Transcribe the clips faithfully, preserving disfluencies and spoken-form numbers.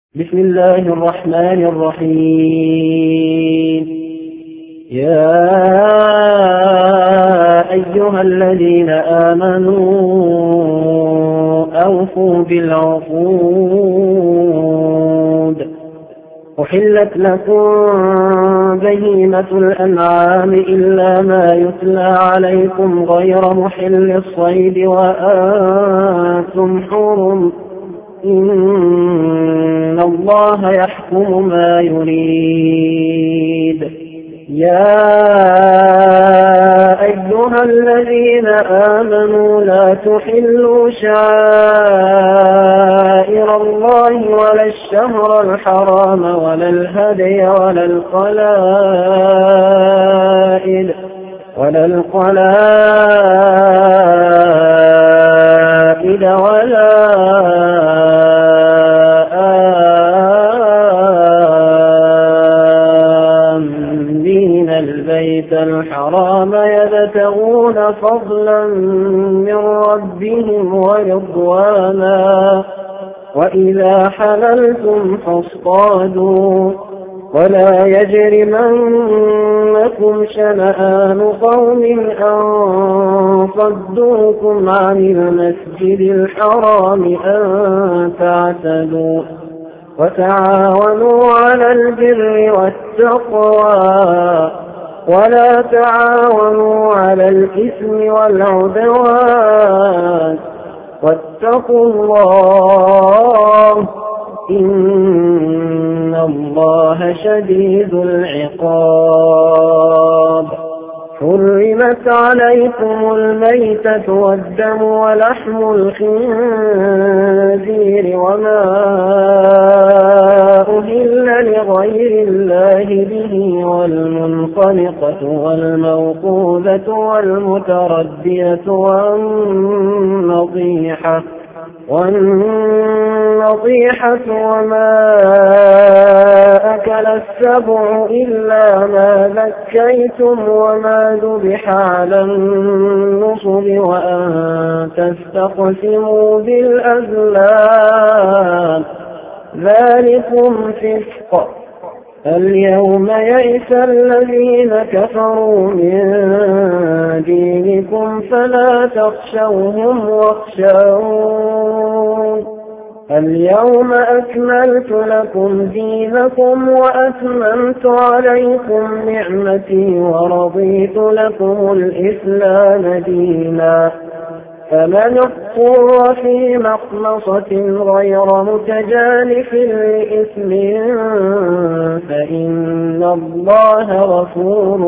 بسم الله الرحمن الرحيم. يا أيها الذين آمنوا أوفوا بالعقود. أحلت لكم بهيمة الأنعام إلا ما يتلى عليكم غير محل الصيد وأنتم حرم، إن الله يحكم ما يريد. يا أيها الذين آمنوا لا تحلوا شعائر الله ولا الشهر الحرام ولا الهدي ولا القلائد ولا القلائد ولا آمين البيت الحرام يبتغون فضلا من ربهم ورضوانا، وإذا حللتم فاصطادوا، ولا يجرمنكم شنآن قوم أن صدوكم عن المسجد الحرام أن تعتدوا، وتعاونوا على البر والتقوى ولا تعاونوا على الإثم والعدوان، واتقوا الله إن الله شديد العقاب. حرمت عليكم الميتة والدم ولحم الخنزير وما أهل لغير الله به، والمنخنقة والموقوذة والمتردية والنطيحة والنطيحة وما أكل السبع إلا ما ذكيتم وما ذبح على النصب وأن تستقسموا بالأزلام، ذلكم فسق. اليوم يئس الذين كفروا من دينكم فلا تخشوهم واخشون. اليوم أكملت لكم دينكم وأتممت عليكم نعمتي ورضيت لكم الإسلام دينا، فمن اضطر في مخمصة غير متجانف لإثم فإن الله غفور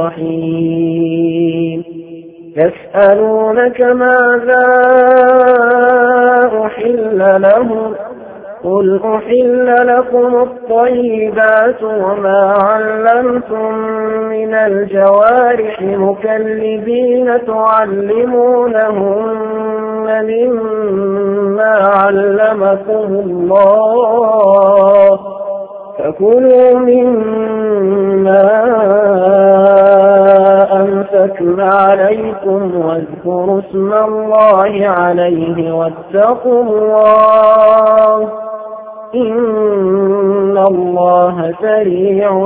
رحيم. يسألونك ماذا أحل لهم، قل أحل لكم الطيبات وما علمتم من الجوارح مكلبين تعلمونهن مما علمكم الله، فكلوا مما أمسكن عليكم واذكروا اسم الله عليه واتقوا الله إن الله سريع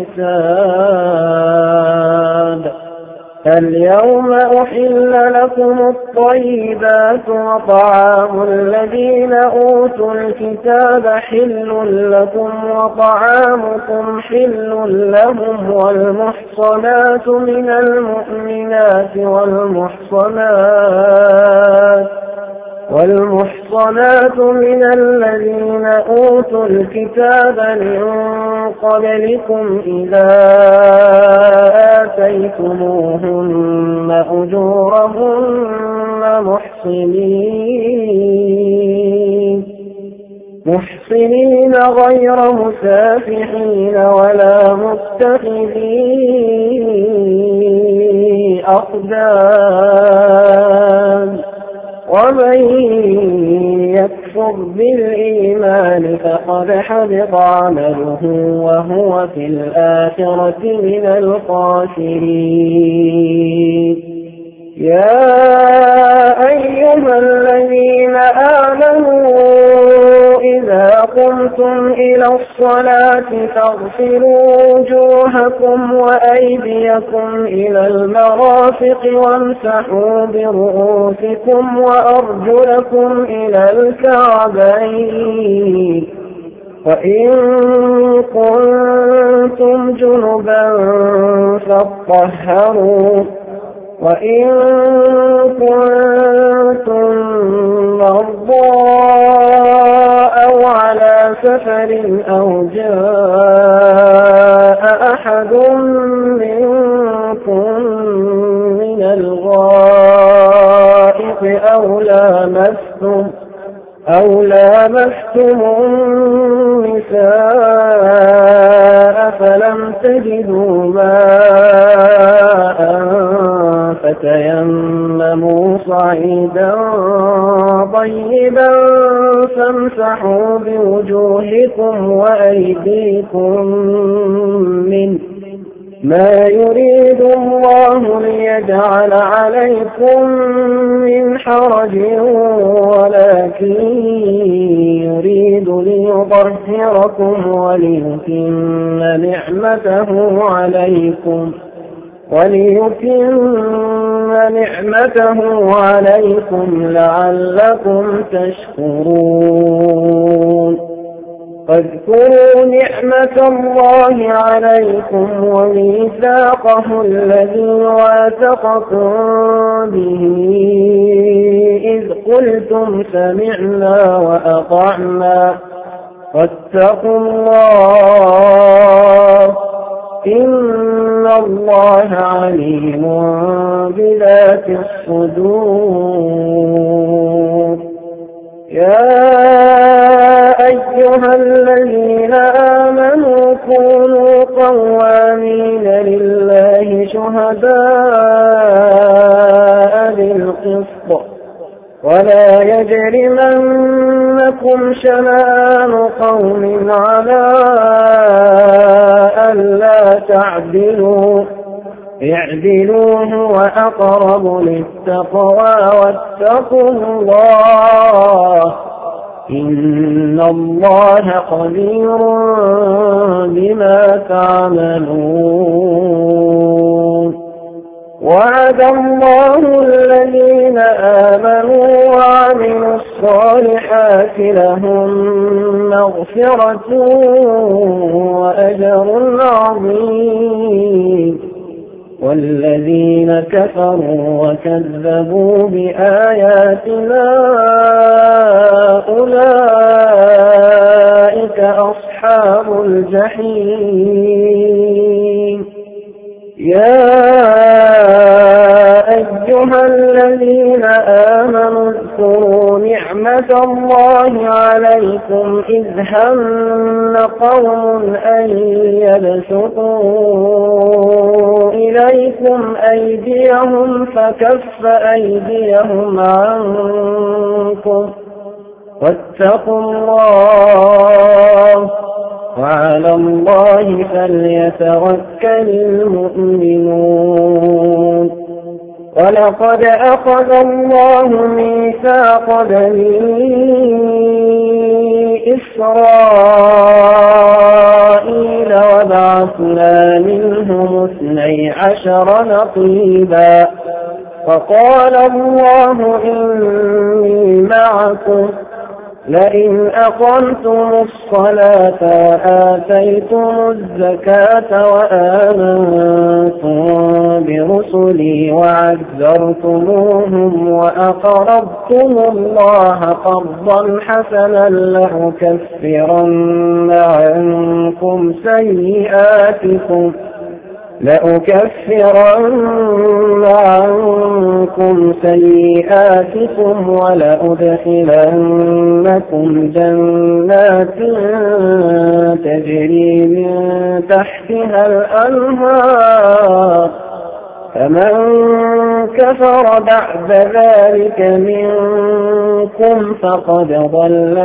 الحساب. اليوم أحل لكم الطيبات وطعام الذين أوتوا الكتاب حل لكم وطعامكم حل لهم، والمحصنات من المؤمنات والمحصنات والمحصنات من الذين أوتوا الكتاب من قبلكم إذا آتيتموهن أجورهن محصنين محصنين غير مسافحين ولا متخذي أخدان، ومن يكفر بالإيمان فقد حبط عمله وهو في الآخرة من الخاسرين. يا أيها الذين آمنوا إذا قمتم قمتم إلى الصلاة فاغسلوا وجوهكم وأيديكم إلى المرافق وامسحوا برؤوسكم وأرجلكم إلى الكعبين وإن كنتم جنبا فاطهروا وإن كنتم مرضى أو على سفر أو جاء أحد منكم من الغائط أو لامستم أو لامستم النساء فلم تجدوا ماء فتيمموا صعيدا طيبا فامسحوا بوجوهكم وأيديكم منه ما يريد الله ليجعل عليكم من حرج ولكن يريد ليطهركم وليتم نعمته عليكم وليتم نعمته عليكم لعلكم تشكرون فاذكروا نعمة الله عليكم وميثاقه الذي واثقكم به إذ قلتم سمعنا وأطعنا واتقوا الله إن الله عليم بذات الصدور يا أيها الذين آمنوا كونوا قوامين لله شهداء بالقسط ولا يجرمنكم شنآن قوم على ألا تعدلوا اعدلوا هو أقرب للتقوى واتقوا الله إن الله خبير بما تعملون وعد الله الذين آمنوا وعملوا الصالحات لهم مغفرة وأجر عظيم والذين كفروا وكذبوا بآياتنا أولئك أصحاب الجحيم يا أيها الذين آمنوا اذكروا نعمة الله عليكم إذ هم قوم أن يبسطوا إليكم أيديهم فكف أيديهم عنكم واتقوا الله وعلى الله فليتوكل المؤمنون ولقد أخذ الله ميثاق بني إسرائيل وبعثنا منهم اثني عشر نقيبا فقال الله إني معكم لئن أقمتم الصلاة وآتيتم الزكاة وآمنتم برسلي وعزرتموهم وأقرضتم الله قرضا حسنا لأكفرن عنكم سيئاتكم لأكفرن عنكم سيئاتكم ولأدخلنكم جنات تجري من تحتها الأنهار فمن كفر بعد ذلك منكم فقد ضل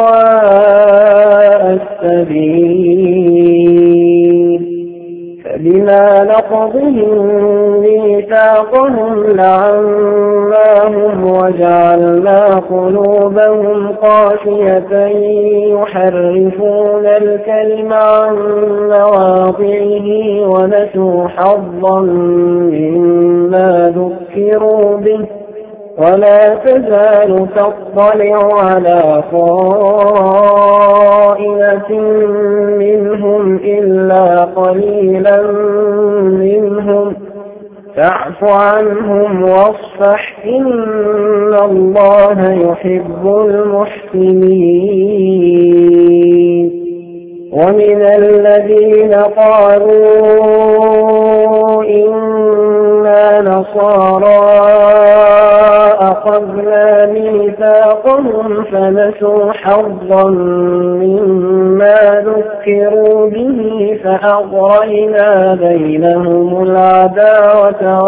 سواء السبيل فبما نقضهم ميثاقهم لعناهم وجعلنا قلوبهم قاسية يحرفون الكلم عن مواضعه ونسوا حظا مما ذكروا به ولا تزال تطلع على خائنة منهم إلا قليلا منهم فاعف عنهم واصفح إن الله يحب المحسنين ومن الذين قالوا إنا نصارى أخذنا ميثاقهم فنسوا حظا مما ذكروا به فأغرينا بينهم العداوة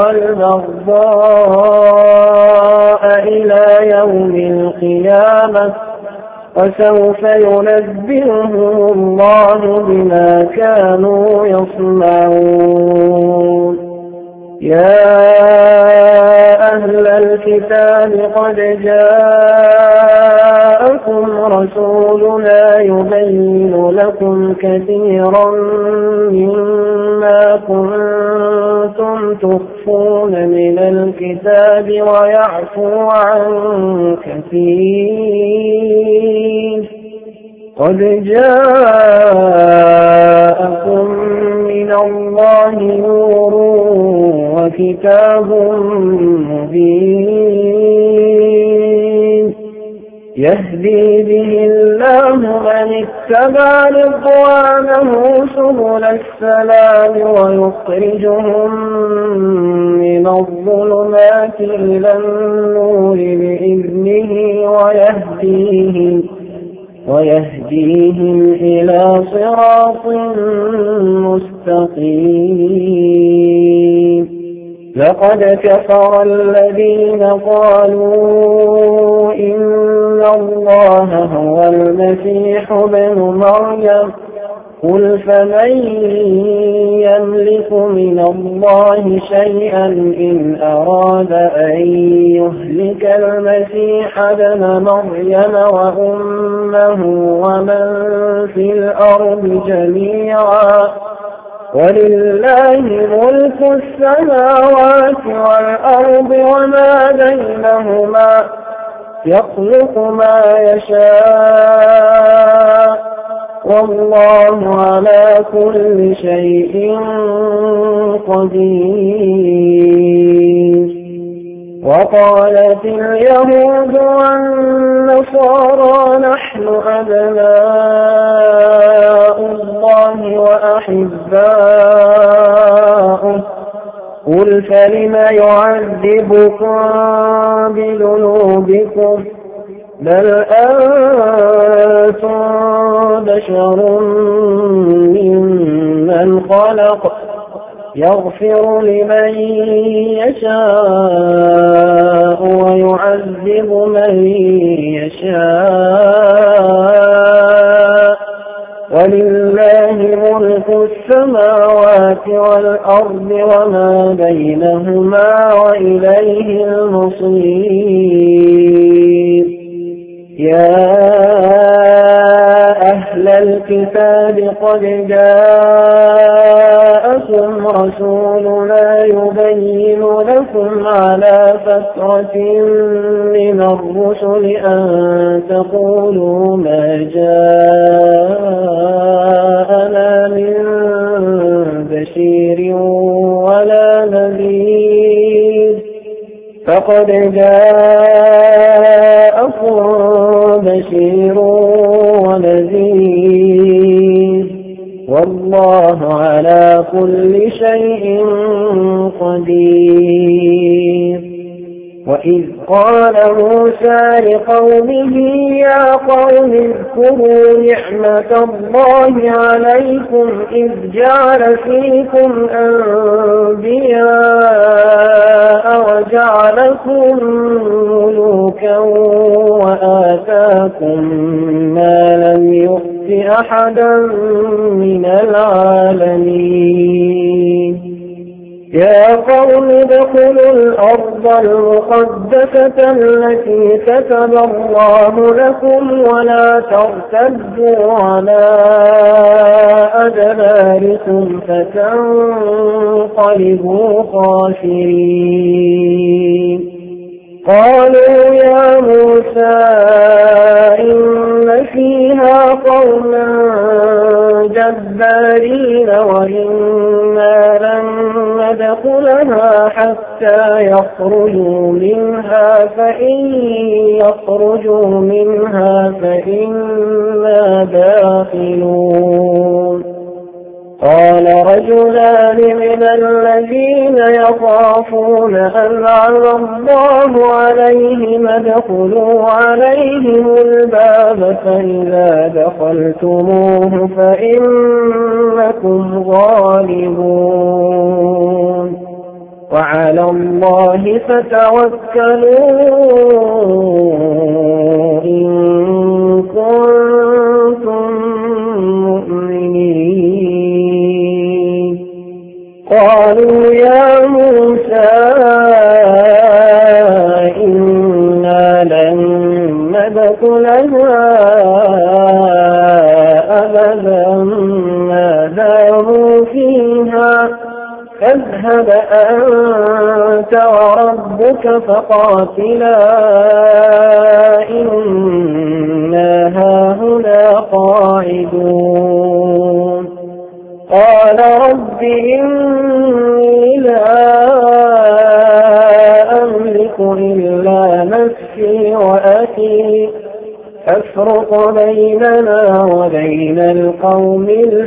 والبغضاء إلى يوم القيامة وسوف ينبئهم الله بما كانوا يصنعون يا أهل الكتاب قد جاءكم رسولنا يبين لكم كثيرا مما كنتم تخفون من الكتاب ويعفو عن كثير قد جاءكم من الله نور وكتاب مبين يهدي به الله من اتبع رضوانه سبل السلام ويخرجهم من الظلمات إلى النور بإذنه ويهديهم ويهديهم إلى صراط مستقيم لقد كفر الذين قالوا إن الله هو المسيح ابن مريم قل فمن يملك من الله شيئا إن أراد أن يهلك المسيح ابن مريم وأمه ومن في الأرض جميعا ولله ملك السماوات والأرض وما بينهما يخلق ما يشاء والله على كل شيء قدير وقالت اليهود والنصارى نحن أبناء الله وأحباؤه قل فلم يعذبكم بذنوبكم بل أنتم بشر ممن خلق يغفر لمن يشاء ويعذب من يشاء ولله ملك السماوات والأرض وما بينهما وإليه المصير يا أهل الكتاب قد جاءكم رسولنا يبين لكم على فترة من الرسل أن تقولوا ما جاءنا من بشير ولا نذير فقد جاءكم بشير ونذير والله على كل شيء قدير وإذ قال موسى لقومه يا قوم اذكروا نعمة الله عليكم إذ جعل فيكم أنبياء وجعلكم ملوكا وآتاكم ما لم يؤت أحدا من العالمين يا قوم ادخلوا الأرض المقدسة التي كتب الله لكم ولا ترتدوا على أدباركم فتنقلبوا خاسرين. قالوا يا موسى إن فيها قوما جبارين وإنا لن ندخلها حتى يخرجوا منها فإن يخرجوا منها فإنا داخلون. قال رجلان من الذين يخافون أنعم الله عليهم ادخلوا عليهم الباب فإذا دخلتموه فإنكم غالبون وعلى الله فتوكلوا إن كنتم مؤمنين. قالوا يا موسى إنا لن ندخلها أبدا ما داموا فيها فاذهب أنت وربك فقاتلا إنا هاهنا قاعدون. قال رب إني لا أملك إلا نفسي وأخي فافرق بيننا وبين القوم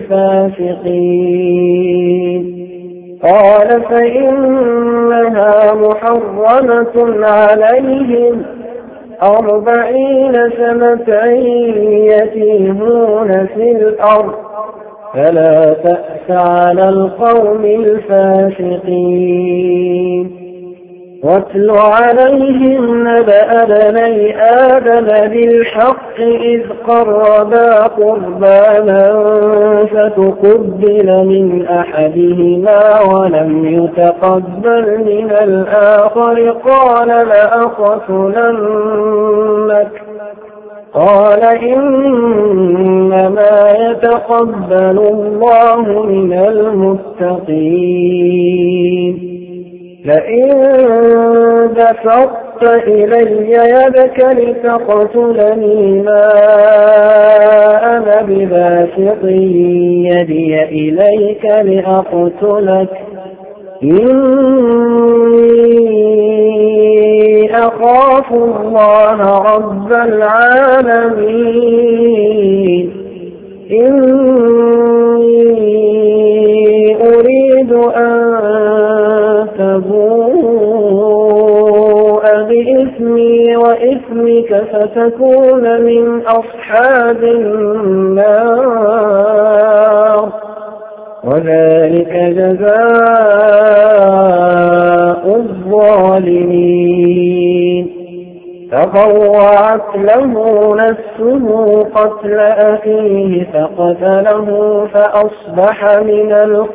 الفاسقين. قال فإنها محرمة عليهم أربعين سنة يتيهون في الأرض فلا تأس على القوم الفاسقين. واتل عليهم نبأ بني آدم بالحق إذ قربا قربانا فتقبل من أحدهما ولم يتقبل من الآخر قال لأقتلنك قال إنما يتقبل الله من المتقين. لئن بسطت إلي يدك لتقتلني ما أنا بباسط يدي إليك لأقتلك إني أخاف الله رب العالمين. إني أريد أن تبوء بإثمي وإثمك فتكون من أصحاب النار وذلك جزاء الظالمين. فطوعت له نفسه قتل أخيه فقتله فأصبح من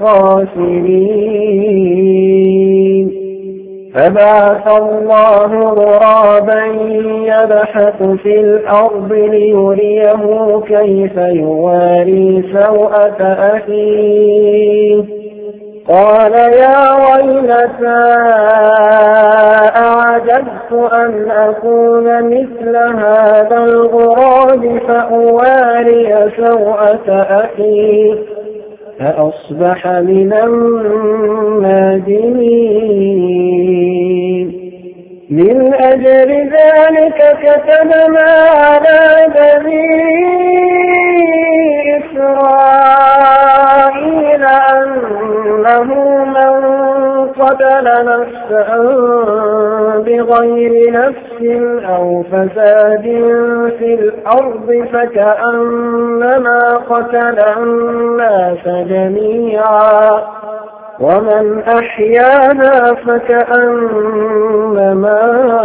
الخاسرين. فبعث الله غرابا يبحث في الأرض ليريه كيف يواري سوءة أخيه. قال يا ويلتى أعجزت أن أكون مثل هذا الغراب فأواري سوءة أخي فأصبح من النادمين. من أجل ذلك كتبنا على بني إسرائيل أنه من قتل نفسا بغير نفس أو فساد في الأرض فكأنما قتل الناس جميعا ومن أحياها فكأنما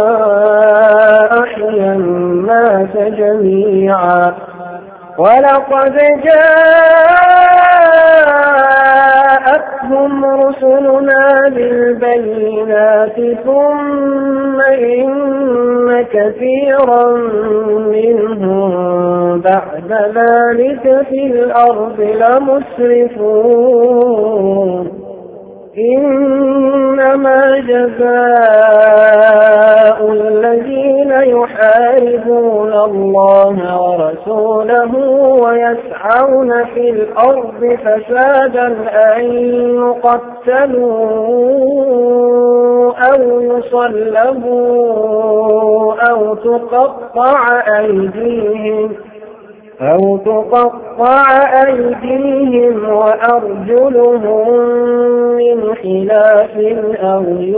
أحيا الناس جميعا. ولقد جاءت جاءتهم رسلنا بالبينات ثم إن كثيرا منهم بعد ذلك في الأرض لمسرفون إنما جزاء الذين يحاربون الله ورسوله ويسعون في الأرض فسادا أن يقتلوا أو يصلبوا أو تقطع أيديهم أو تقطع أيديهم وأرجلهم من خلاف أو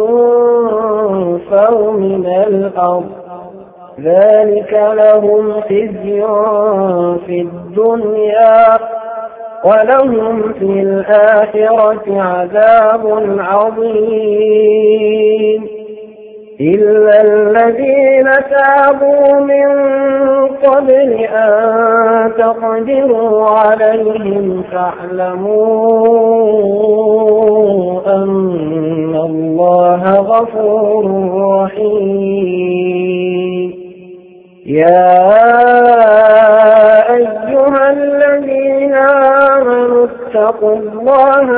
ينفوا من الأرض ذلك لهم خزي في الدنيا ولهم في الآخرة عذاب عظيم إلا الذين تابوا من قبل أن تقدروا عليهم فاعلموا أن الله غفور رحيم يا أيها الذين آمنوا اتقوا الله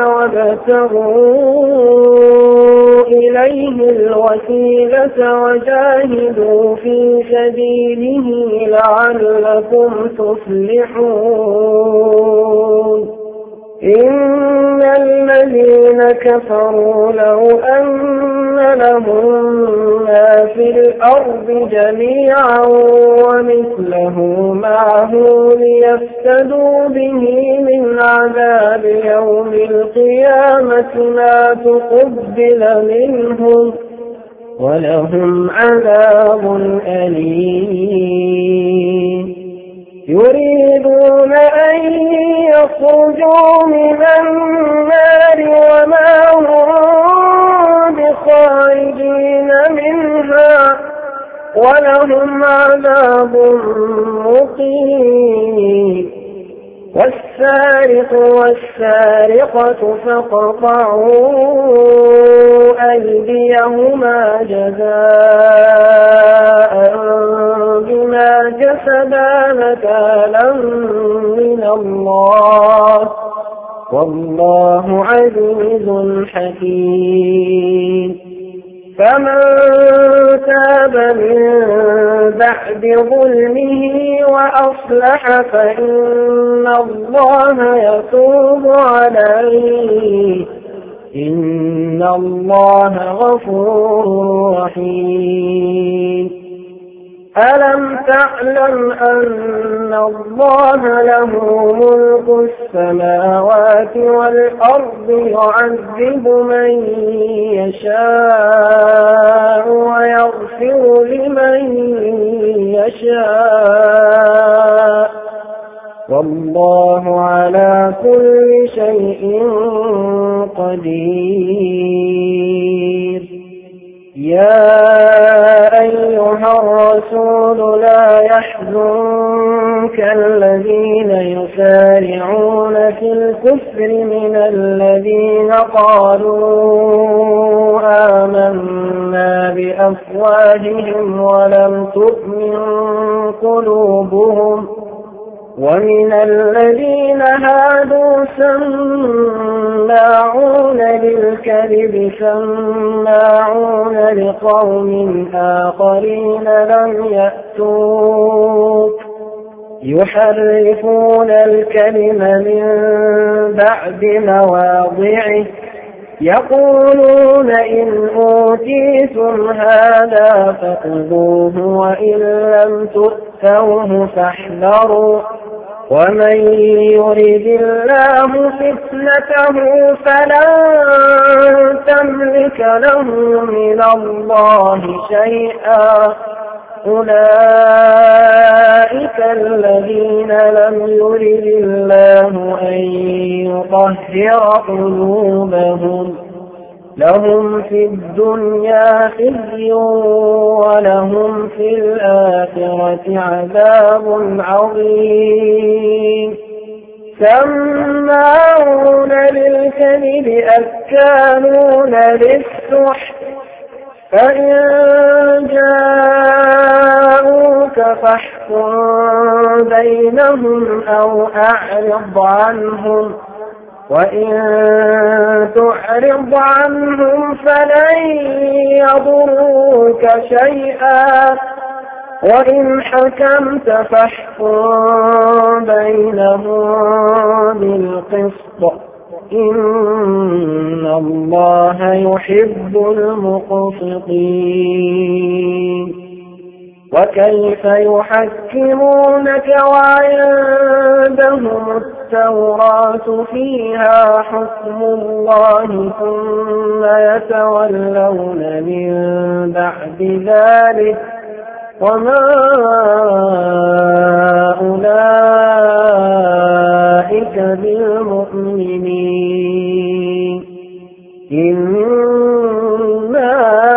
وابتغوا إليه الوسيلة وجاهدوا في سبيله لعلكم تفلحون إن الذين كفروا لو أن لهم ما في الأرض جميعا ومثله معه ليفتدوا به من عذاب يوم القيامة ما تقبل منهم ولهم عذاب أليم يريدون أن يخرجوا من النار وما هم بخارجين منها ولهم عذاب مقيم والسارق والسارقة فاقطعوا أيديهما جزاء بما كسبا نكالا من الله والله عزيز حكيم فمن تاب من بعد ظلمه وأصلح فإن الله يتوب عليه إن الله غفور رحيم ألم تعلم أن الله له ملك السماوات والأرض يعذب من يشاء ويغفر لمن يشاء والله على كل شيء قدير يا أيها الرسول لا يحزنك الذين يسارعون في الكفر من الذين قالوا آمنا بأفواههم ولم تؤمن قلوبهم ومن الذين هادوا سماعون للكذب سماعون لقوم آخرين لم يأتوك يحرفون الكلم من بعد مواضعه يقولون إن أوتيتم هذا فخذوه وإن لم تؤتوه فاحذروا ومن يرد الله فتنته فلن تملك له من الله شيئا أولئك الذين لم يرد الله أن يطهر قلوبهم لهم في الدنيا خزي ولهم في الآخرة عذاب عظيم سماعون للكذب أكالون للسحت فإن جاءوك فاحكم بينهم أو أعرض عنهم وإن تعرض عنهم فلن يضروك شيئا وإن حكمت فاحكم بينهم بالقسط إن الله يحب المقسطين وكيف يحكمونك وعندهم التوراة فيها حكم الله ثم يتولون من بعد ذلك وما أولئك بالمؤمنين إنا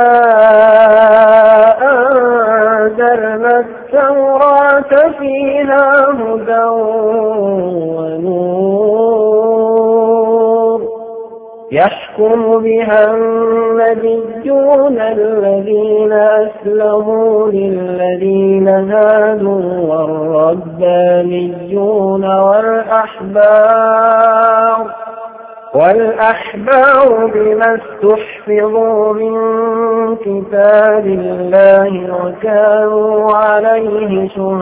أنزلنا التوراة فيها هدى ونور يحكم بها النبيون الذين أسلموا للذين هادوا والربانيون والأحبار والأحبار بما استحفظوا من كتاب الله وكانوا عليه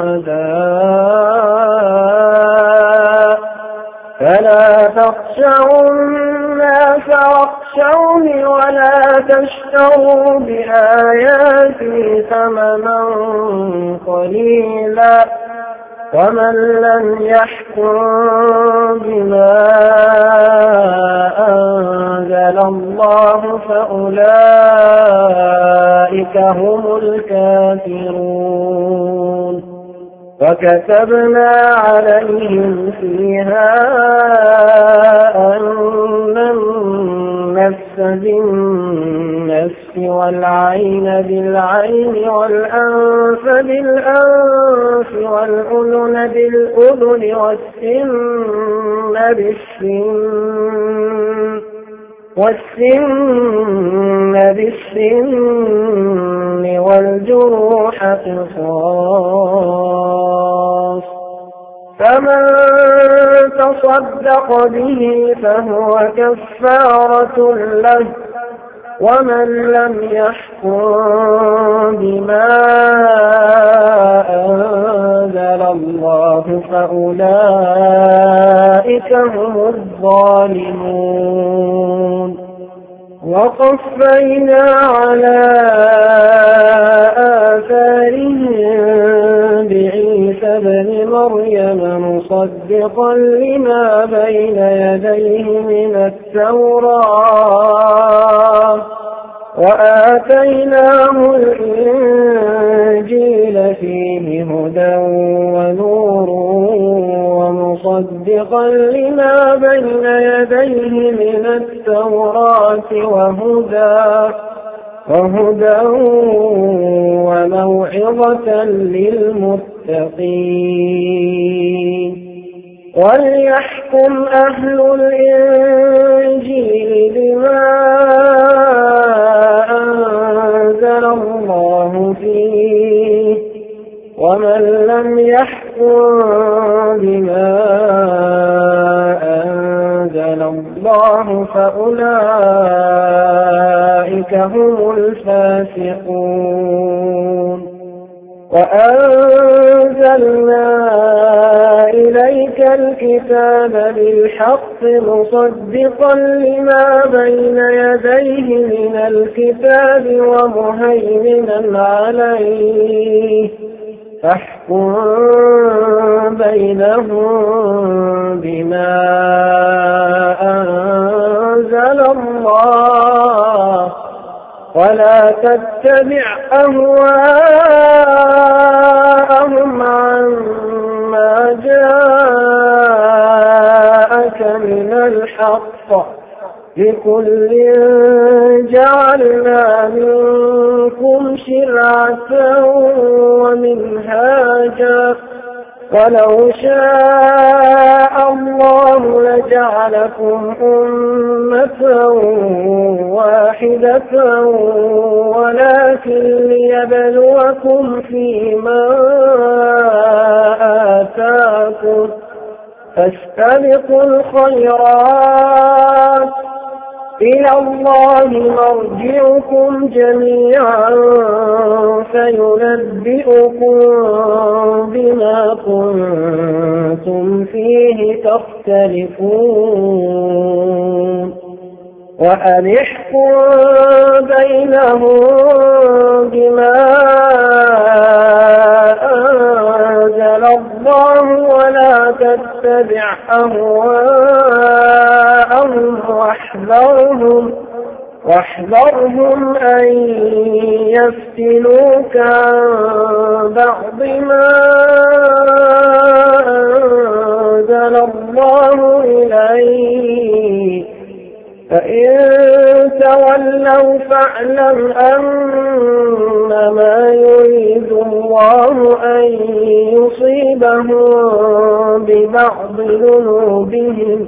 شهداء فلا تخشوا الناس واخشوني ولا تشتروا بآياتي ثمنا قليلا ومن لم يحكم بما أنزل الله فأولئك هم الكافرون وكتبنا عليهم فيها أن النفس بالنفس والعين بالعين والأنف بالأنف والأذن بالأذن والسن بالسن والسن بالسن والجروح قصاص فمن تصدق به فهو كفارة له ومن لم يحكم بما أنزل الله فأولئك هم الظالمون وقفينا على آثارهم بعيسى ابن مريم مصدقا لما بين يديه من التوراة وآتيناه الإنجيل فيه هدى ونور ومصدقا لما بين يديه من التوراة وهدى وهدى وموعظة للمتقين وليحكم أهل الإنجيل بما أنزل الله فيه ومن لم يحكم بما أنزل الله فأولئك هم الفاسقون وأنزلنا إليك الكتاب بالحق مصدقا لما بين يديه من الكتاب ومهيمنا عليه فاحكم بينهم بما أنزل الله ولا تتبع أهواءهم عما جاءك من الحق لكل جعلنا منكم شرعة ومنهاجا ولو شاء الله جعلكم أمة واحدة ولكن ليبلوكم فيما آتاكم فاستبقوا الخيرات إلى الله مرجعكم جميعا فينبئكم بما كنتم فيه تختلفون وأنحكم بينهم بما أنزل الله ولا تتبع أهواءهم واحذرهم واحذرهم أن يفتنوك عن بعض ما أنزل الله إليك فإن تولوا فاعلم أنما يريد الله أن يصيبهم ببعض ذنوبهم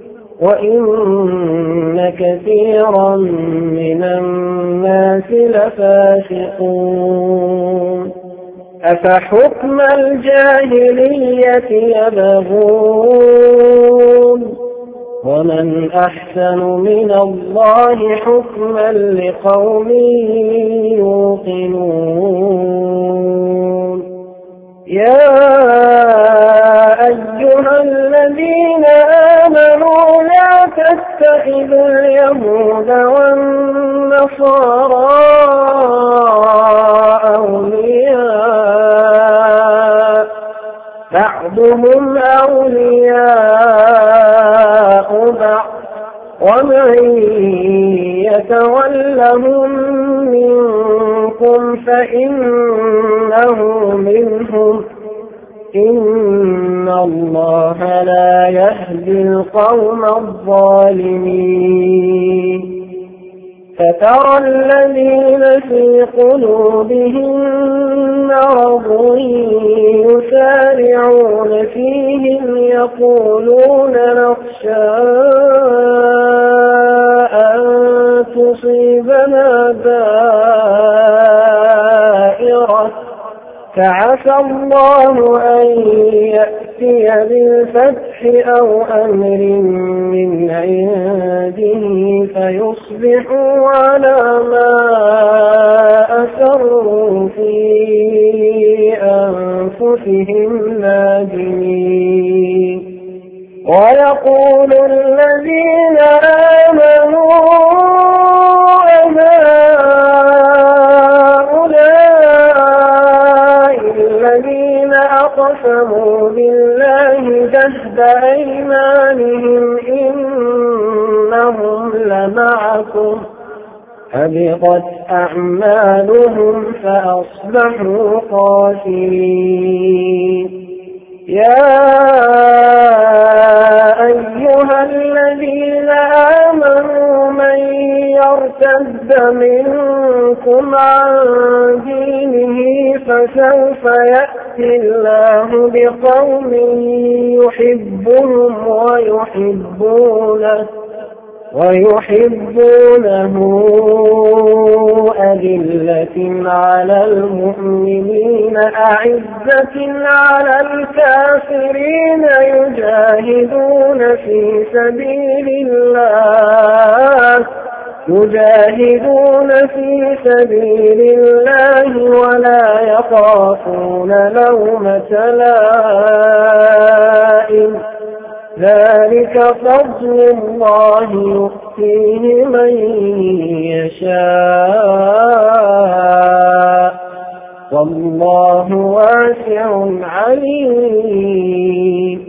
وإن كثيرا من الناس لفاسقون أفحكم الجاهلية يبغون ومن أحسن من الله حكما لقوم يوقنون يا أيها الذين آمنوا لا تتخذوا اليهود والنصارى أولياء بعضهم أولياء بعض ومن يتولهم منكم فإنه منهم إن الله لا يهدي القوم الظالمين فترى الذين في قلوبهم مرض يسارعون فيهم يقولون نخشى أن تصيبنا دائرة فعسى الله أن يأتي بالفتح أو أمر من عنده فيصبحوا على ما أسروا في أنفسهم نادمين ويقول الذين آمنوا أقسموا بالله جهد أيمانهم إنهم لمعكم حبطت أعمالهم فأصبحوا خاسرين يا أيها الذين آمنوا من يرتد منكم عن دينه فسوف يأتي الله بقوم يحبهم ويحبونه ويحبونه أذلة على المؤمنين أعزة على الكافرين يجاهدون في سبيل الله يجاهدون في سبيل الله ولا يخافون لومة لائم ذلك فضل الله يؤتيه من يشاء والله واسع عليم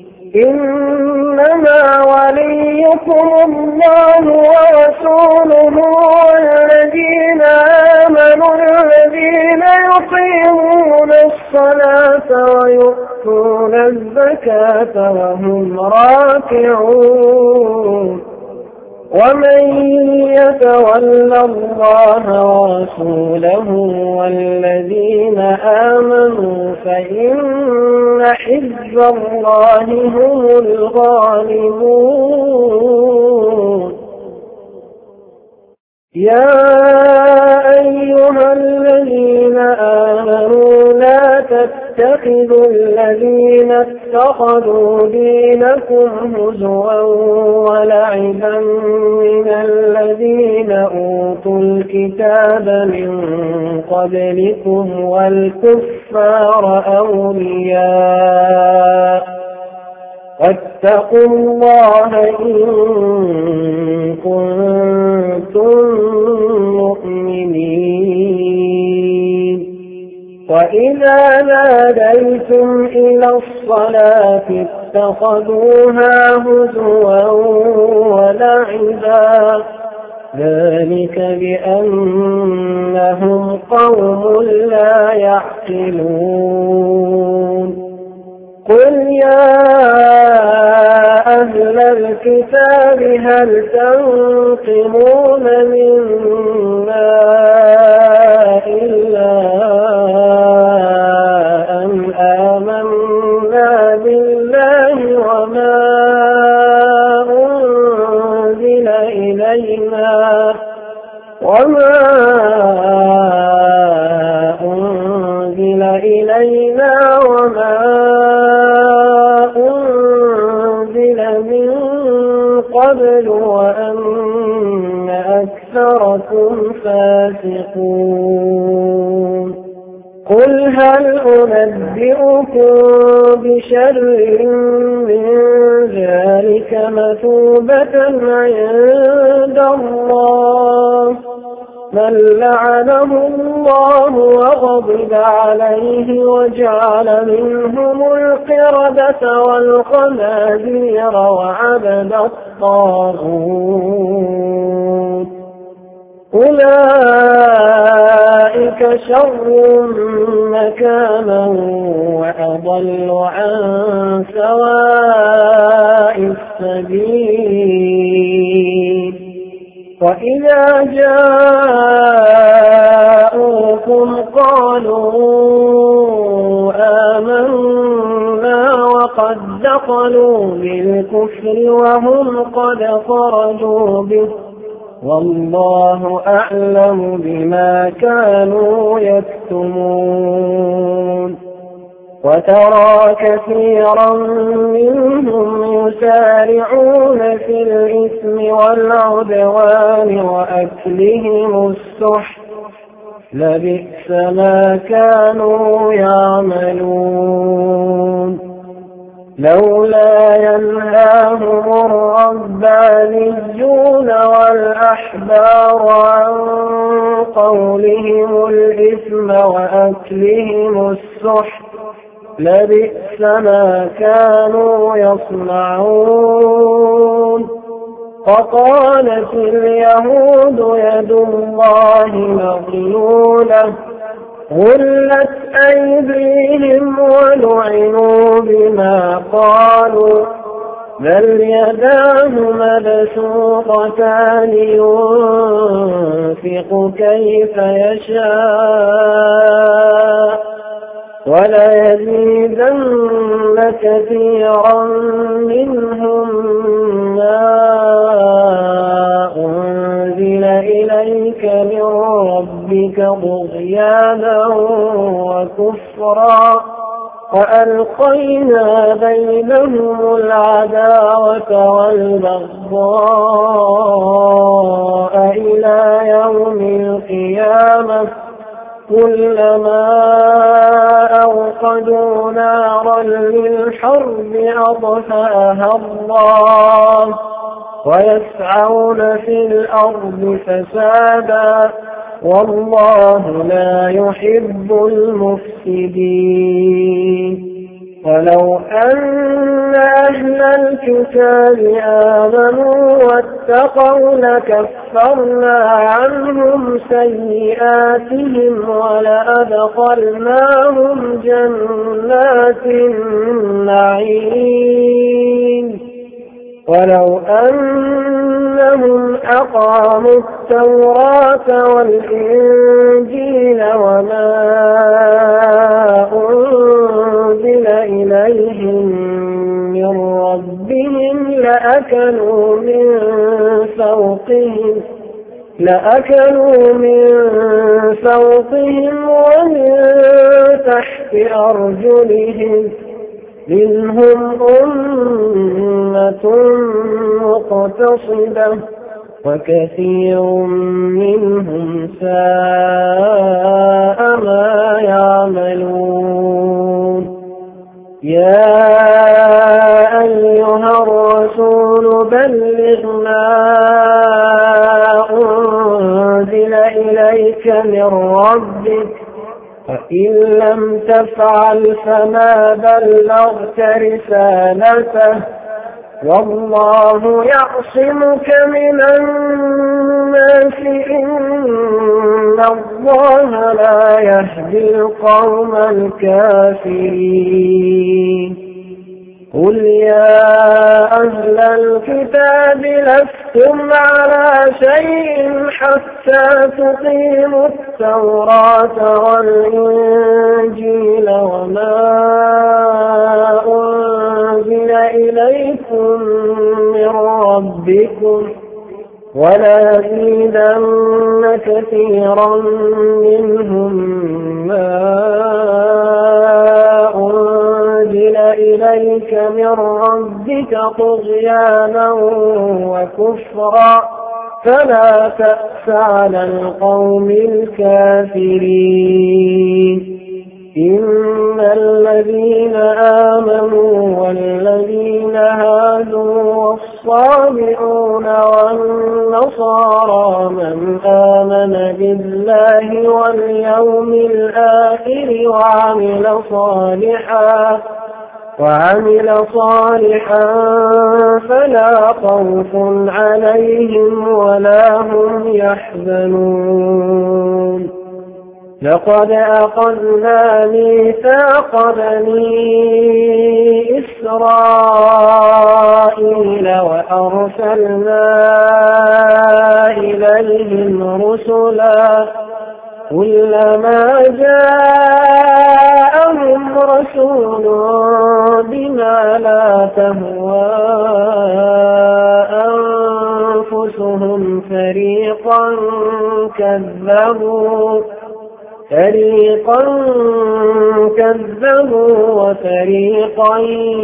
إنما وليكم الله ورسوله والذين آمنوا الذين يقيمون الصلاة ويؤتون الزكاة وهم راكعون ومن يتولى الله ورسوله والذين آمنوا فإن حزب الله هم الغالبون يا أيها الذين آمنوا لا تتخذوا الذين اتخذوا دينكم هزوا ولعبا من الذين أوتوا الكتاب من قبلكم والكفار أولياء واتقوا الله إن كنتم مؤمنين وإذا ناديتم إلى الصلاة اتخذوها هزوا ولعبا ذلك بأنهم قوم لا يعقلون قل يا أهل الكتاب هل تنقمون منا إلا أن آمنا بالله وما أنزل إلينا وما أنزل إلينا وما قبل وأن أكثركم فاسقون قل هل أنبئكم بشر من ذلك مثوبة عند الله من لعنه الله وغضب عليه وجعل منهم القردة والخنازير وعبد الطاغوت أولئك شر مكانا وأضل عن سواء السبيل وإذا جاءوكم قالوا آمنا وقد دخلوا بالكفر وهم قد خرجوا به والله أعلم بما كانوا يكتمون وترى كثيرا منهم يسارعون في الإثم والعدوان وأكلهم السحت لبئس ما كانوا يعملون لولا ينهاهم الربانيون والأحبار عن قولهم الإثم وأكلهم السحت لبئس ما كانوا يصنعون وقالت اليهود يد الله مغلولة غلت أيديهم ولعنوا بما قالوا بل يداه مبسوطتان ينفق كيف يشاء وليزيدن كثيرا منهم ما أنزل إليك من ربك طغيانا وكفرا وألقينا بينهم العداوة والبغضاء إلى يوم القيامة كلما أوقدوا نارا للحرب أطفأها الله ويسعون في الأرض فسادا والله لا يحب المفسدين ولو أن أهل الكتاب آمنوا واتقوا لكفرنا عنهم سيئاتهم ولأدخلناهم جنات النعيم ولو أنهم أقاموا التوراة والإنجيل وما أنزل إليهم من ربهم لأكلوا من فوقهم لأكلوا من فوقهم ومن تحت أرجلهم منهم أمة مقتصدة وكثير منهم ساء ما يعملون يا أيها الرسول بلغ ما أنزل إليك من ربك فإن لم تفعل فما بلغت رسالته والله يعصمك من الناس إن الله لا يهدي القوم الكافرين قل يا أهل الكتاب لستم على شيء حتى تقيموا التوراة والإنجيل وما أنزل إليكم من ربكم ولازيدن كثيرا منهم ما أنزل إليك من ربك طغيانا وكفرا فلا تأس على القوم الكافرين إن الذين آمنوا والذين هادوا والصابئون والنصارى من آمن بالله واليوم الآخر وعمل صالحا وعمل صالحا فلا خوف عليهم ولا هم يحزنون لقد أخذنا ميثاق بني إسرائيل وأرسلنا إليهم رسلا كلما جاءهم رسول بما لا تهوى أنفسهم فريقا كذبوا فريقا كذبوا وفريقا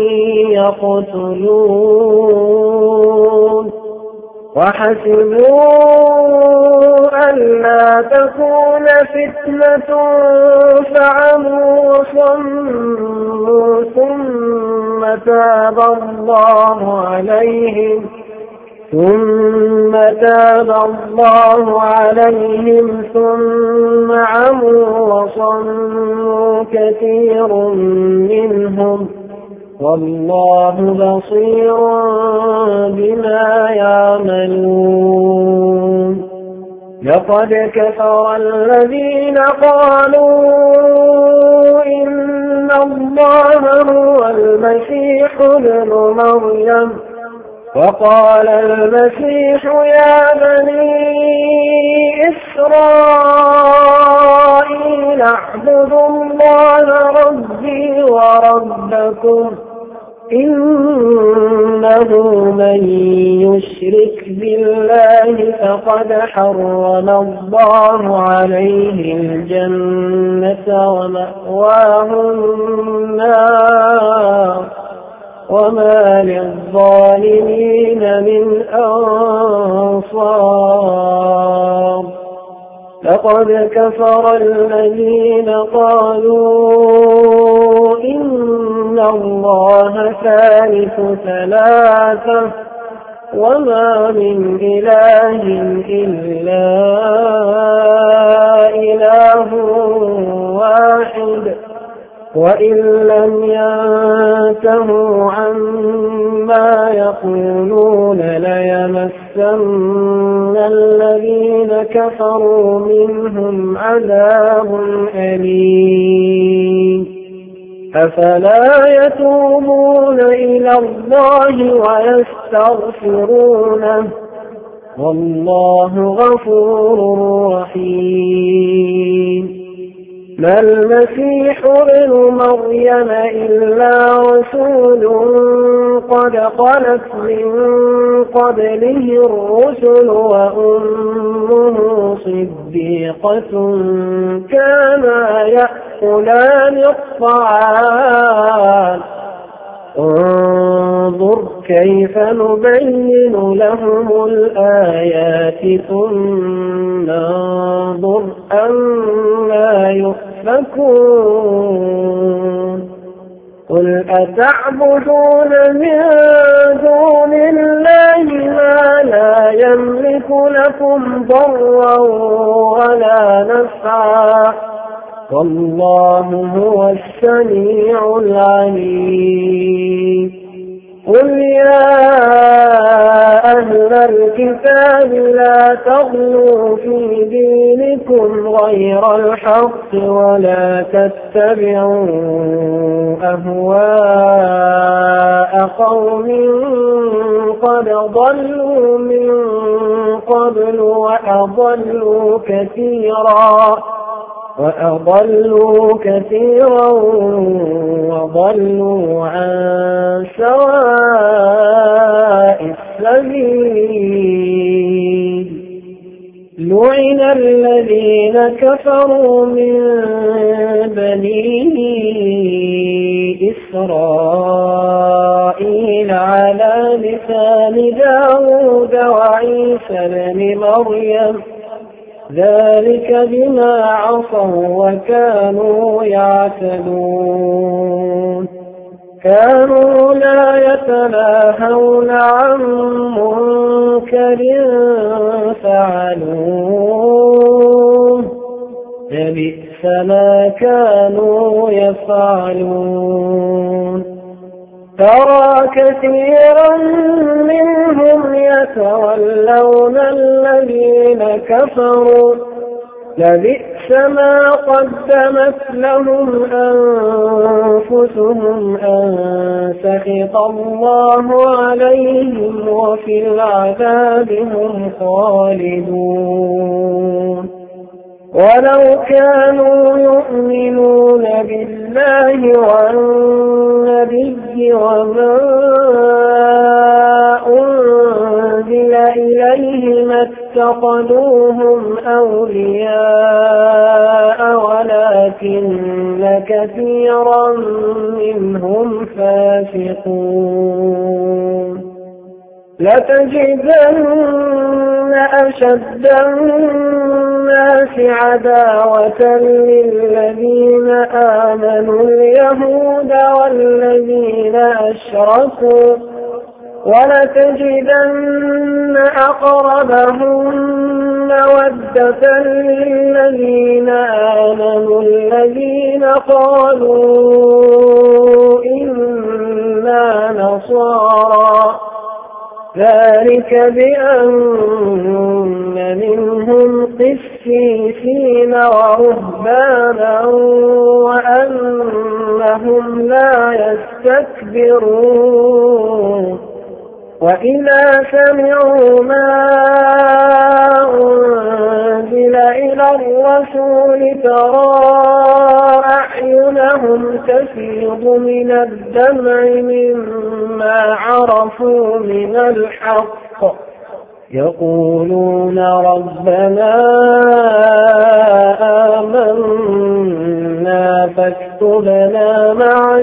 يقتلون وحسبوا ألا تكون فتنة فعموا وصموا ثم تاب الله عليهم ثم تاب الله عليهم ثم عموا وصموا كثير منهم والله بصير بما يعملون لقد كفر الذين قالوا إن الله هو المسيح ابن مريم وقال المسيح يا بني إسرائيل اعبدوا الله ربي وربكم إنه من يشرك بالله فقد حرم الله عليه الجنة ومأواه النار وما للظالمين من أنصار لقد كفر الذين قالوا إن الله ثالث ثلاثة وما من إله إلا إله واحد وإن لم ينتهوا عما يقولون ليمسن الذين كفروا منهم عذاب أليم أفلا يتوبون إلى الله ويستغفرونه والله غفور رحيم ما المسيح ابن مريم إلا رسول قد خلت من قبله الرسل وأمه صديقة كانا يأكلان الطعام انظر كيف نبين لهم الآيات ثم انظر أنا يؤفكون قل أتعبدون من دون الله ما لا يملك لكم ضرا ولا نفعا والله هو السميع العليم قل يا أهل الكتاب لا تغلوا في دينكم غير الحق ولا تتبعوا أهواء قوم قد ضلوا من قبل وأضلوا كثيرا وأضلوا كثيرا وضلوا عن سواء السبيل لعن الذين كفروا من بني إسرائيل على لسان داود وعيسى بن مريم ذلك بما عصوا وكانوا يعتدون كانوا لا يتناهون عن منكر فعلوه لبئس ما كانوا يفعلون ترى كثيرا منهم يتولون الذين كفروا لبئس ما قدمت لهم أنفسهم أن سخط الله عليهم وفي العذاب هم خالدون ولو كانوا يؤمنون بالله والنبي وما أنزل إليه ما اتخذوهم أولياء ولكن كثيرا منهم فاسقون لتجدن أشد الناس عداوة للذين آمنوا اليهود والذين أشركوا ولتجدن أقربهم مودة للذين آمنوا الذين قالوا إنا نصارى ذلك بأن منهم قسيسين ورهبانا وأنهم لا يستكبرون وإذا سمعوا ما أنزل إلى الرسول ترى أعينهم تفيض من الدمع مما عرفوا من الحق يقولون ربنا آمنا فاكتبنا مع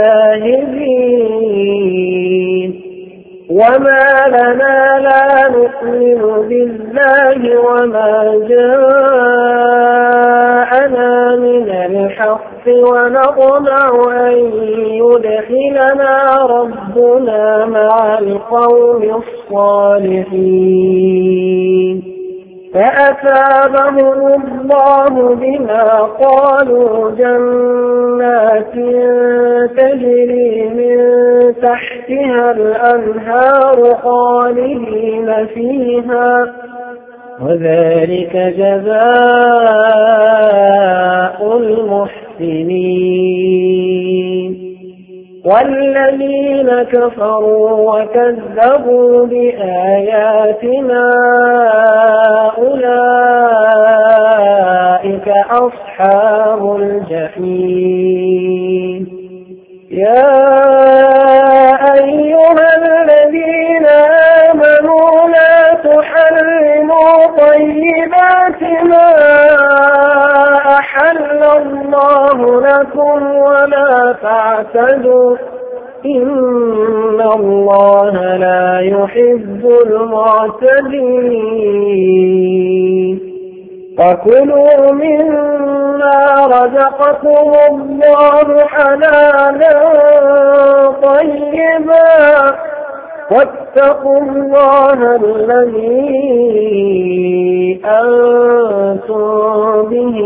الشاهدين وما لنا لا نؤمن بالله وما جاءنا من الحق ونطمع أن يدخلنا ربنا مع القوم الصالحين فأثابهم الله بما قالوا جنات تجري من تحتها الأنهار خالدين فيها وذلك جزاء المحسنين والذين كفروا وكذبوا بآياتنا أولئك أصحاب أصحاب الجحيم يا أيها الذين آمنوا لا تحرموا طيبات ما أحل الله لكم ولا تعتدوا إن الله لا يحب المعتدين وكلوا مما رزقكم الله حلالا طيبا واتقوا الله الذي أنتم به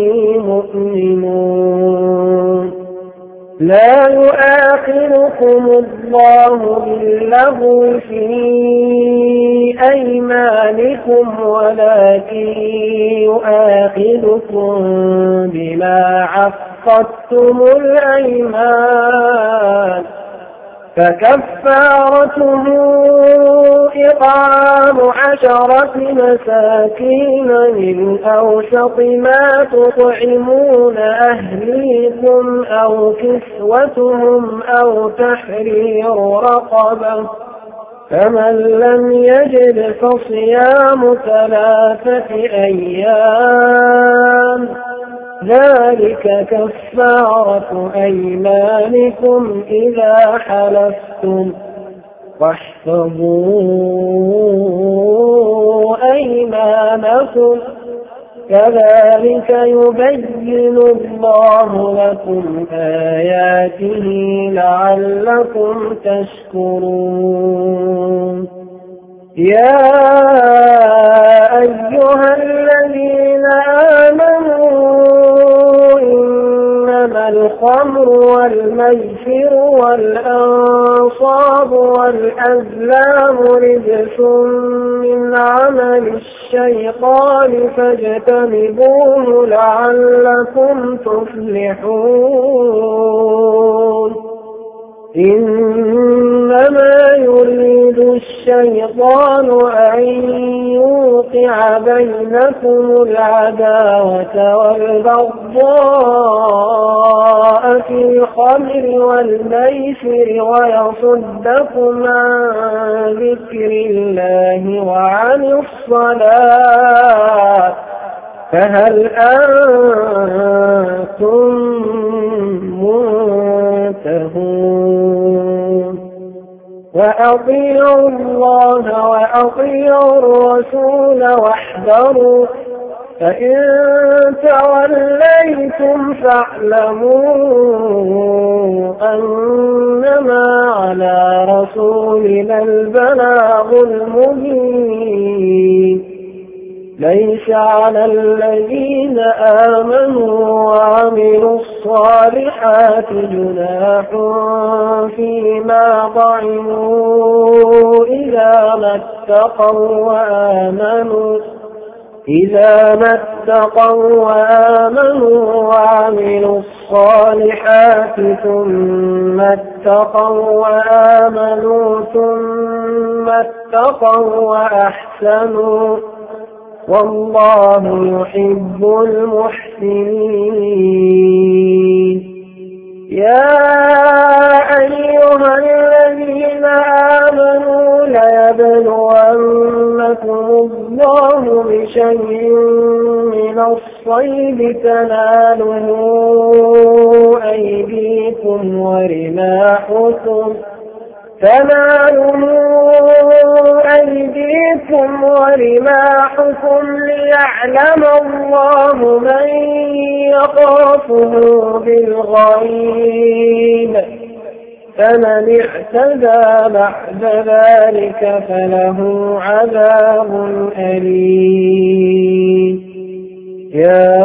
مؤمنون لا يؤاخذكم الله باللغو في أيمانكم ولكن يؤاخذكم بما عقدتم الأيمان فكفارته إطعام عشرة مساكين من أوسط ما تطعمون أهليكم أو كسوتهم أو تحرير رقبة فمن لم يجد فصيام ثلاثة أيام ذلك كفارة أيمانكم إذا حلفتم واحفظوا أيمانكم كذلك يبين الله لكم آياته لعلكم تشكرون يا أيها الذين آمنوا إنما الخمر والميسر والأنصاب والأزلام رجس من عمل الشيطان فاجتنبوه لعلكم تفلحون إنما يريد الشيطان أن يوقع بينكم العداوة والبغضاء في الخمر والميسر ويصدكم عن ذكر الله وعن الصلاة فهل أنتم منتهون وأطيعوا الله وأطيعوا الرسول واحذروا فإن توليتم فاعلموا أنما على رسولنا البلاغ المبين ليس على الذين آمنوا وعملوا الصالحات جناح فيما طعموا إذا ما اتقوا وآمنوا إذا ما اتقوا وآمنوا وعملوا الصالحات ثم اتقوا وآمنوا ثم اتقوا وأحسنوا والله يحب المحسنين يا أيها الذين آمنوا ليبلونكم الله بشيء من الصيد تناله أيديكم ورماحكم تناله أيديكم ورماحكم ليعلم الله من يخافه بالغيب فمن اعتدى بعد ذلك فله عذاب أليم يا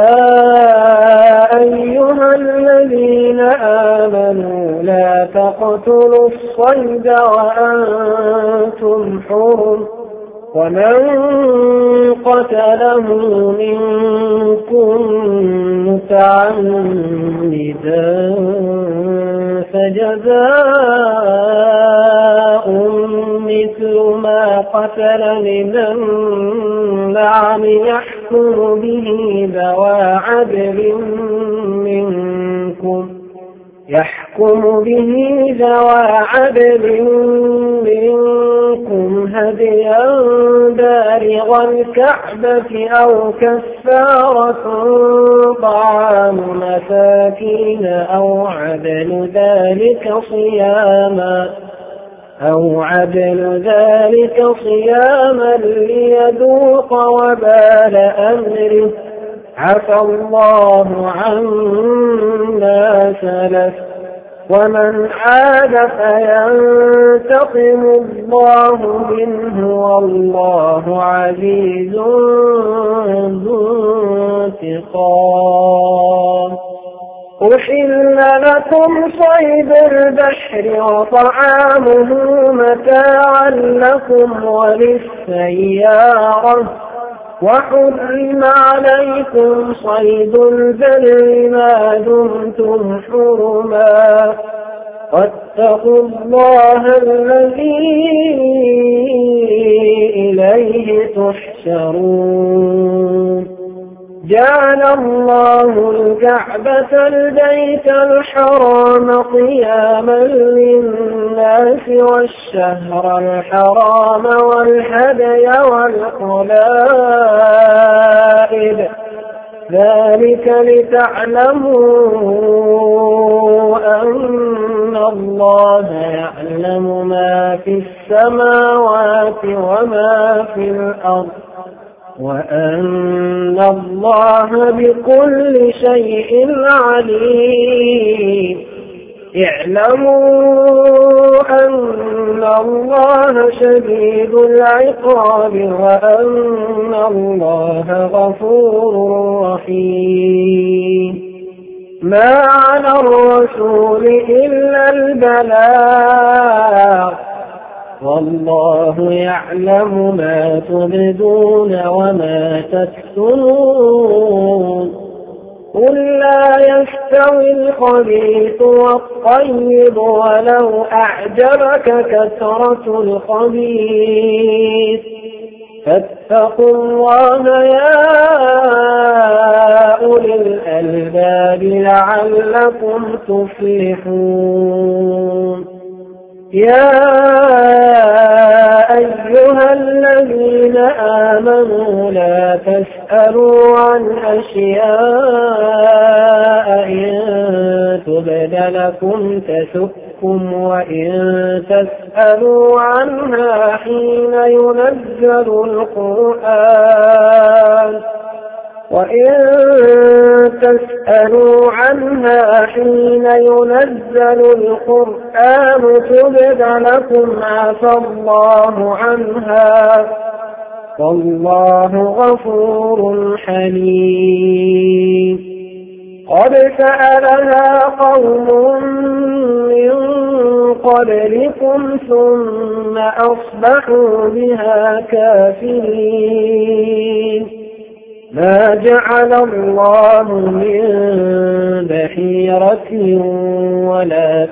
أيها الذين آمنوا لا تقتلوا الصيد وأنتم حرم ومن قتله منكم متعمدا فجزاء مثل ما قتل من النعم يحكم يحكم به ذوى عدل منكم يحكم به ذوى عدل منكم هديا بالغ الكعبة أو كفارة طعام مساكين أو عدل ذلك صياما أو عدل ذلك صياما ليذوق وبال أمره عفى الله عما سلف ومن عاد فينتقم الله منه والله عزيز ذو انتقام. أحل لكم صيد البحر وطعامه متاعا لكم وللسيارة وحرم عليكم صيد البر ما دمتم حرما واتقوا الله الذي إليه تحشرون. جعل الله الكعبة البيت الحرام قياما للناس والشهر الحرام والهدي والقلائد ذلك لتعلموا أن الله يعلم ما في السماوات وما في الأرض وأن الله بكل شيء عليم. اعلموا أن الله شديد العقاب وأن الله غفور رحيم. ما على الرسول إلا البلاغ والله يعلم ما تبدون وما تكتمون. قل لا يستوي الخبيث والطيب ولو أعجبك كثرة الخبيث فاتقوا الله يا أولي الألباب لعلكم تفلحون. يا أيها الذين آمنوا لا تسألوا عن أشياء إن تبد لكم تسؤكم وإن تسألوا عنها حين ينزل القرآن وإن تسألوا عنها حين ينزل القرآن تبد لكم عفى الله عنها والله غفور حليم. قد سألها قوم من قبلكم ثم أصبحوا بها كافرين. ما جعل الله من بحيرة ولا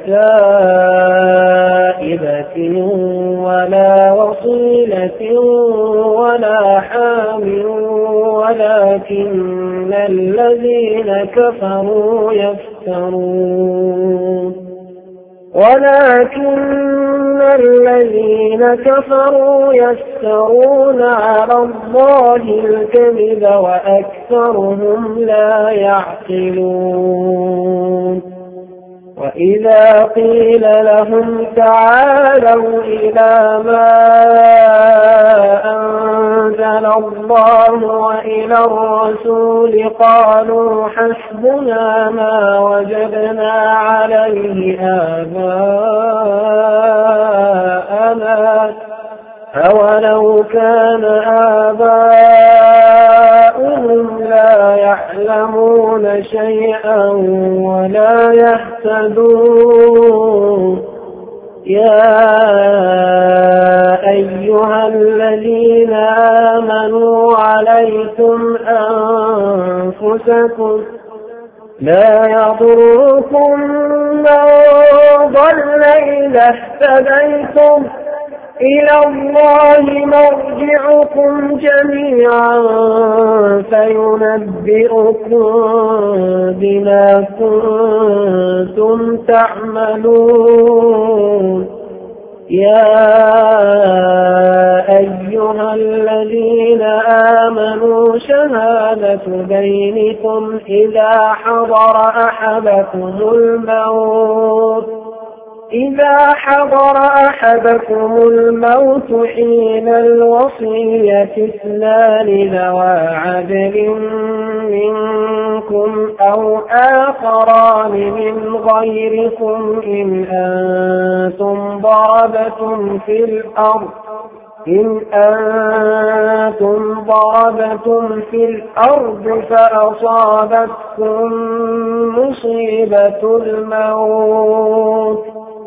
سائبة ولا وصيلة ولا حام ولكن الذين كفروا يفترون ولكن الذين كفروا يفترون على الله الكذب وأكثرهم لا يعقلون. وإذا قيل لهم تعالوا إلى ما أنزل الله وإلى الرسول قالوا حسبنا ما وجدنا عليه آباءنا أولو كان آباؤهم لا يعلمون شيئا ولا يهتدون. يا أيها الذين آمنوا عليكم أنفسكم لا يضركم من ضل إذا اهتديتم إلى الله مرجعكم جميعا فينبئكم بما كنتم تعملون. يا أيها الذين آمنوا شهادة بينكم إذا حضر أحدكم الموت إذا حضر أحدكم الموت حين الوصية اثنان ذوى عدل منكم أو آخران من غيركم إن أنتم ضربتم في الأرض إن أنتم ضربتم في الأرض فأصابتكم مصيبة الموت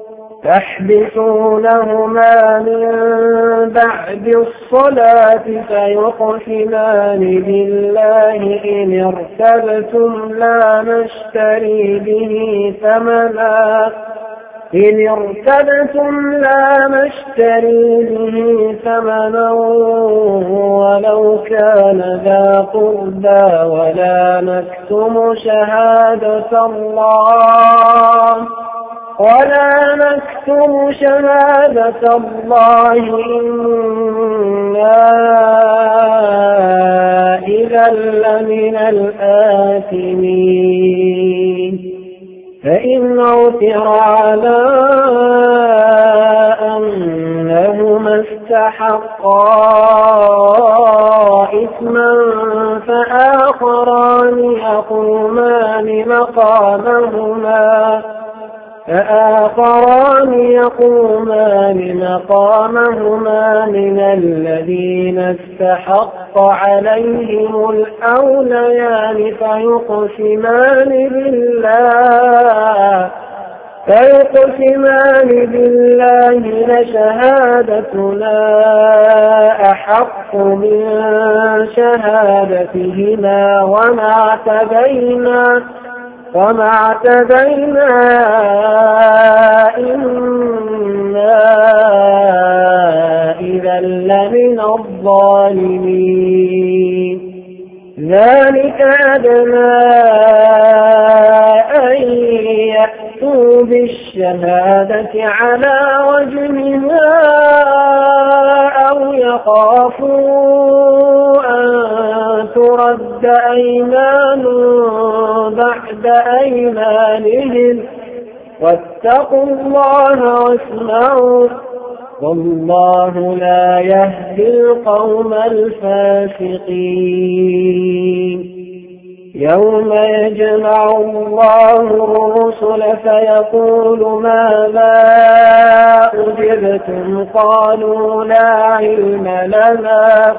تحبسونهما من بعد الصلاة فيقسمان بالله إن ارتبتم لا نشتري به ثمنا إن ارتبتم لا نشتري به ثمنا ولو كان ذا قربى ولا نكتم شهادة الله ولا نكتم شهادة الله إنا إذا لمن الآثمين. فإن عثر على أنهما استحقا إثما فآخران يقومان مقامهما فآخران يقومان مقامهما من الذين استحق عليهم الأوليان فيقسمان بالله فيقسمان بالله لشهادتنا أحق من شهادتهما وما اعتدينا وما اعتدينا إنا إذا لمن الظالمين. ذلك أدنى أن يأتوا بالشهادة على وجهها أو يخافوا أن ترد أيمان بعد أيمانهم واتقوا الله واسمعوا والله لا يهدي القوم الفاسقين. يوم يجمع الله الرسل فيقول ماذا أجبتم قالوا لا علم لنا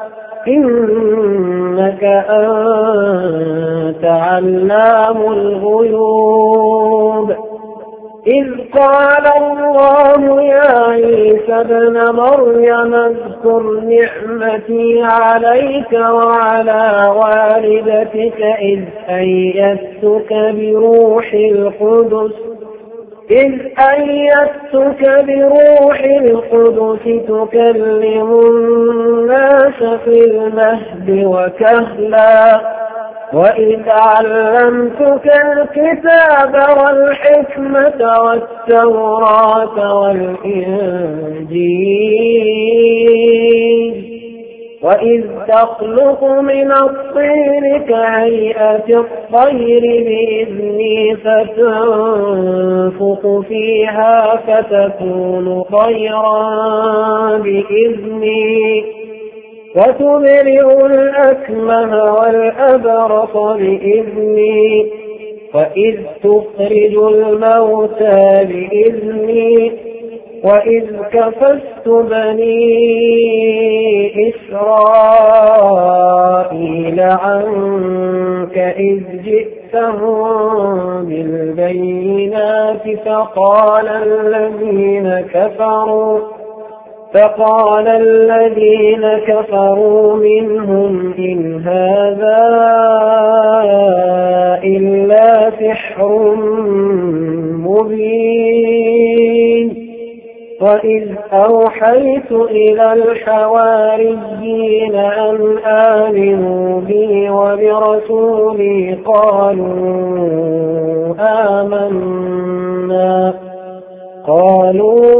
إنك أنت علام الغيوب. إذ قال الله يا عيسى ابن مريم اذكر نعمتي عليك وعلى والدتك إذ أيدتك بروح القدس إذ أيدتك بروح القدس تكلم الناس في المهد وكهلا وإذ علمتك الكتاب والحكمة والتوراة والإنجيل وإذ تخلق من الطين كهيئة الطير بإذني فتنفخ فيها فتكون طيرا بإذني وتبرئ الأكمه والأبرص بإذني وإذ تخرج الموتى بإذني وإذ كفست بني إسرائيل عنك إذ جئتهم بالبينات فقال الذين كفروا فقال الذين كفروا منهم إن هذا إلا سحر مبين وإذ أوحيت إلى الحواريين أن آمنوا بي وبرسولي قالوا آمنا قالوا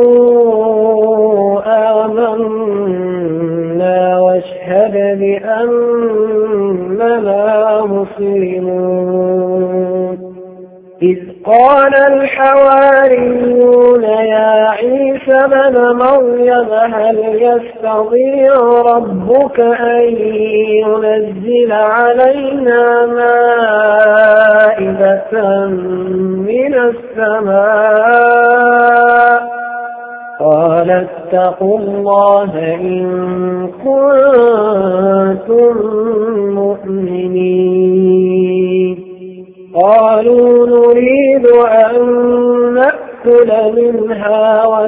آمنا واشهد بأننا مسلمون إذ قال الحواريون يا عيسى ابن مريم هل يستطيع ربك أن ينزل علينا مائدة من السماء قال اتقوا الله إن كنتم مؤمنين قالوا نريد أن نأكل منها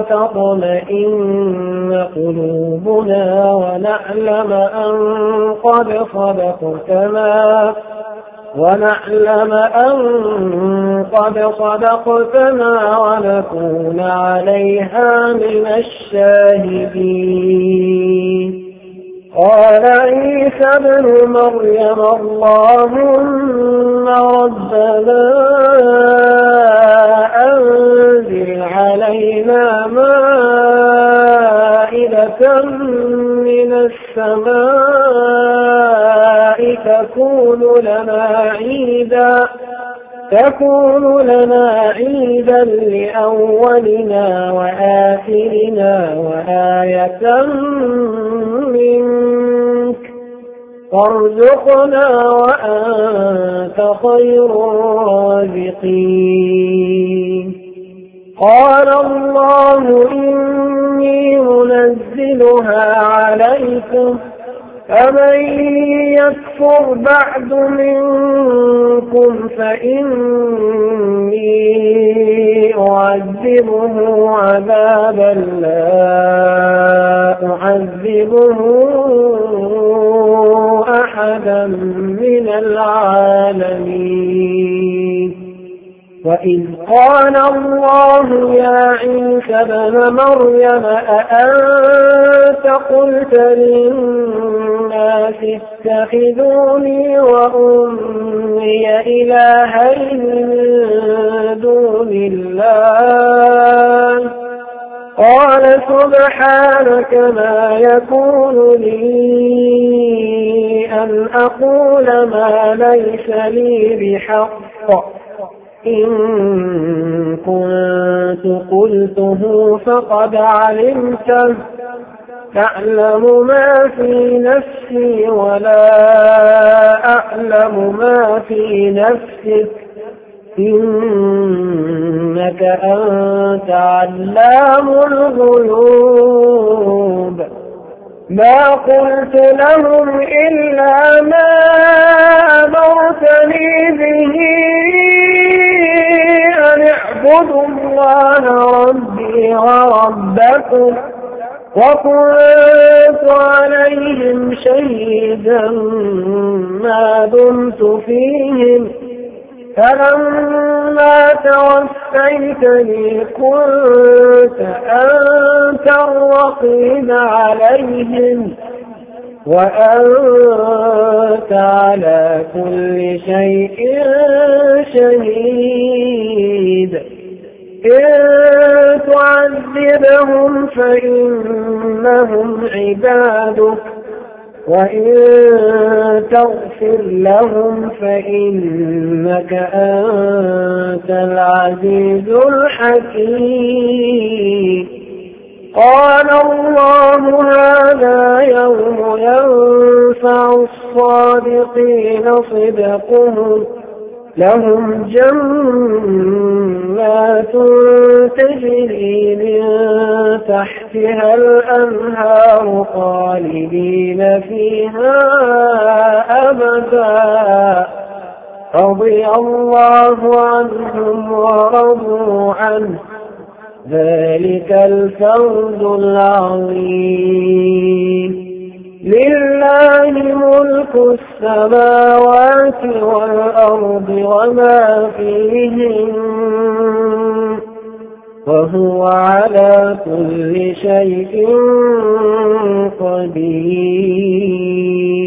وتطمئن قلوبنا ونعلم أن قد صدقتنا ونعلم أن قد صدقتنا ونكون عليها من الشاهدين قال عيسى ابن مريم اللهم ربنا أنزل علينا مائدة من السماء تكون لنا عيدا تكون لنا عيدا لأولنا وآخرنا وآية منك وارزقنا وأنت خير الرازقين قال الله إني منزلها عليكم فمن يكفر بعد منكم فإني أعذبه عذابا لا أعذبه أحدا من العالمين وإذ قال الله يا عيسى ابن مريم أأنت قلت للناس اتخذوني وأمي إلهين من دون الله قال سبحانك ما يكون لي أن أقول ما ليس لي بحق إن كنت قلته فقد علمته تعلم ما في نفسي ولا أعلم ما في نفسك إنك أنت علام الغيوب ما قلت لهم إلا ما أمرتني به أن اعبدوا الله ربي وربكم وكنت عليهم شهيدا ما دمت فيهم فلما توفيتني كنت أنت الرقيب عليهم وأنت على كل شيء شهيد إن تعذبهم فإنهم عبادك وإن تغفر لهم فإنك أنت العزيز الحكيم قال الله هذا يوم ينفع الصادقين صدقهم لهم جنات تجري من تحتها الأنهار خالدين فيها أبدا رضي الله عنهم ورضوا عنه ذلك الفوز العظيم لله ملك السماوات والأرض وما فيهن وهو على كل شيء قدير.